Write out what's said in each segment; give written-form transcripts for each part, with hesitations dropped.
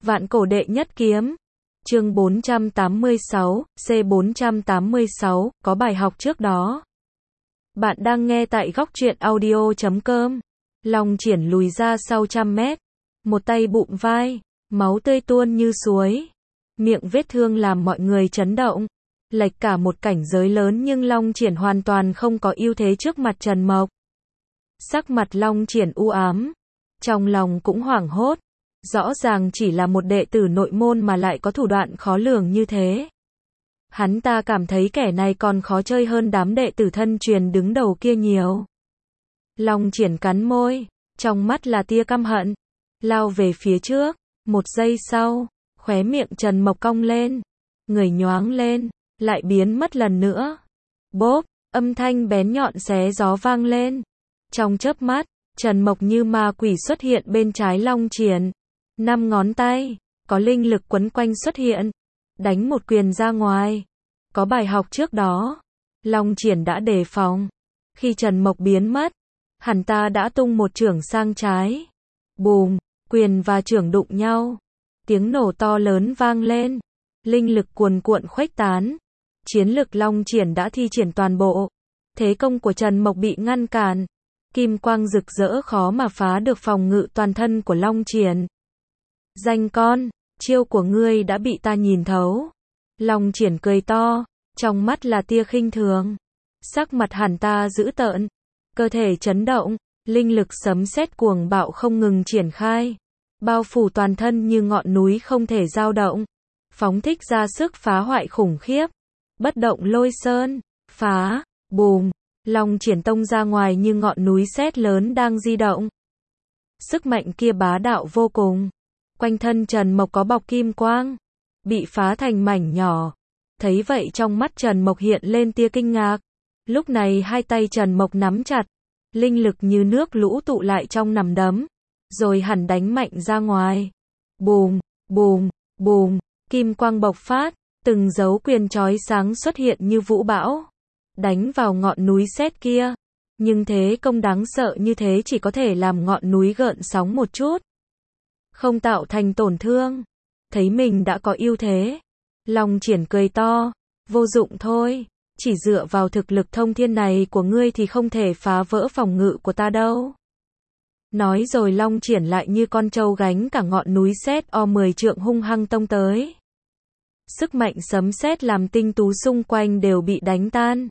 Vạn cổ đệ nhất kiếm. Chương 486, C486, có bài học trước đó. Bạn đang nghe tại góc truyện audio.com. Long Triển lùi ra sau 100 mét. Một tay bụm vai, máu tươi tuôn như suối. Miệng vết thương làm mọi người chấn động. Lệch cả một cảnh giới lớn nhưng Long Triển hoàn toàn không có ưu thế trước mặt Trần Mộc. Sắc mặt Long Triển u ám. Trong lòng cũng hoảng hốt. Rõ ràng chỉ là một đệ tử nội môn mà lại có thủ đoạn khó lường như thế. Hắn ta cảm thấy kẻ này còn khó chơi hơn đám đệ tử thân truyền đứng đầu kia nhiều. Long Triển cắn môi, trong mắt là tia căm hận, lao về phía trước. Một giây sau, khóe miệng Trần Mộc cong lên, người nhoáng lên, lại biến mất lần nữa. Bốp, âm thanh bén nhọn xé gió vang lên. Trong chớp mắt, Trần Mộc như ma quỷ xuất hiện bên trái Long Triển. 5 ngón tay, có linh lực quấn quanh xuất hiện, đánh một quyền ra ngoài. Có bài học trước đó, Long Triển đã đề phòng. Khi Trần Mộc biến mất, hắn ta đã tung một chưởng sang trái. Bùm, quyền và chưởng đụng nhau. Tiếng nổ to lớn vang lên. Linh lực cuồn cuộn khuếch tán. Chiến lực Long Triển đã thi triển toàn bộ. Thế công của Trần Mộc bị ngăn cản. Kim quang rực rỡ khó mà phá được phòng ngự toàn thân của Long Triển. Danh con, chiêu của ngươi đã bị ta nhìn thấu. Long Triển cười to, trong mắt là tia khinh thường. Sắc mặt hắn ta dữ tợn, cơ thể chấn động, linh lực sấm sét cuồng bạo không ngừng triển khai, bao phủ toàn thân như ngọn núi không thể dao động, phóng thích ra sức phá hoại khủng khiếp. Bất động lôi sơn, phá, bùm, Long Triển tông ra ngoài như ngọn núi sét lớn đang di động. Sức mạnh kia bá đạo vô cùng. Quanh thân Trần Mộc có bọc kim quang, bị phá thành mảnh nhỏ. Thấy vậy trong mắt Trần Mộc hiện lên tia kinh ngạc. Lúc này hai tay Trần Mộc nắm chặt, linh lực như nước lũ tụ lại trong nắm đấm, rồi hẳn đánh mạnh ra ngoài. Bùm, bùm, bùm, kim quang bộc phát, từng dấu quyền chói sáng xuất hiện như vũ bão, đánh vào ngọn núi sét kia. Nhưng thế công đáng sợ như thế chỉ có thể làm ngọn núi gợn sóng một chút, không tạo thành tổn thương. Thấy mình đã có ưu thế, Long Triển cười to, vô dụng thôi, chỉ dựa vào thực lực thông thiên này của ngươi thì không thể phá vỡ phòng ngự của ta đâu. Nói rồi Long Triển lại như con trâu gánh cả ngọn núi sét 10 trượng hung hăng tông tới. Sức mạnh sấm sét làm tinh tú xung quanh đều bị đánh tan.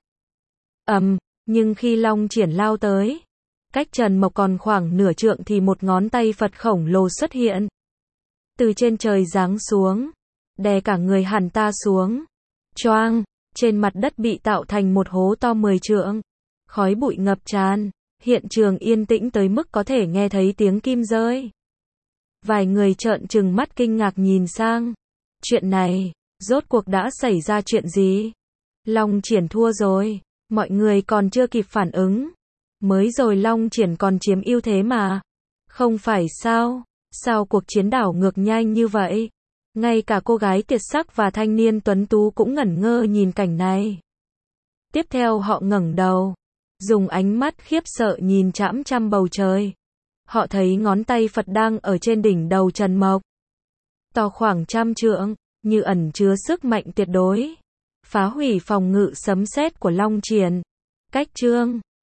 Nhưng khi Long Triển lao tới, cách Trần Mộc còn khoảng nửa trượng thì một ngón tay Phật khổng lồ xuất hiện. Từ trên trời giáng xuống, đè cả người hắn ta xuống. Choang, trên mặt đất bị tạo thành một hố to 10 trượng. Khói bụi ngập tràn, hiện trường yên tĩnh tới mức có thể nghe thấy tiếng kim rơi. Vài người trợn trừng mắt kinh ngạc nhìn sang. Chuyện này, rốt cuộc đã xảy ra chuyện gì? Long Triển thua rồi, mọi người còn chưa kịp phản ứng. Mới rồi Long Triển còn chiếm ưu thế mà. Không phải sao? Sao cuộc chiến đảo ngược nhanh như vậy? Ngay cả cô gái tuyệt sắc và thanh niên tuấn tú cũng ngẩn ngơ nhìn cảnh này. Tiếp theo họ ngẩng đầu, dùng ánh mắt khiếp sợ nhìn chằm chằm bầu trời. Họ thấy ngón tay Phật đang ở trên đỉnh đầu Trần Mộc. To khoảng 100 trượng, như ẩn chứa sức mạnh tuyệt đối. Phá hủy phòng ngự sấm sét của Long Triển. Cách chương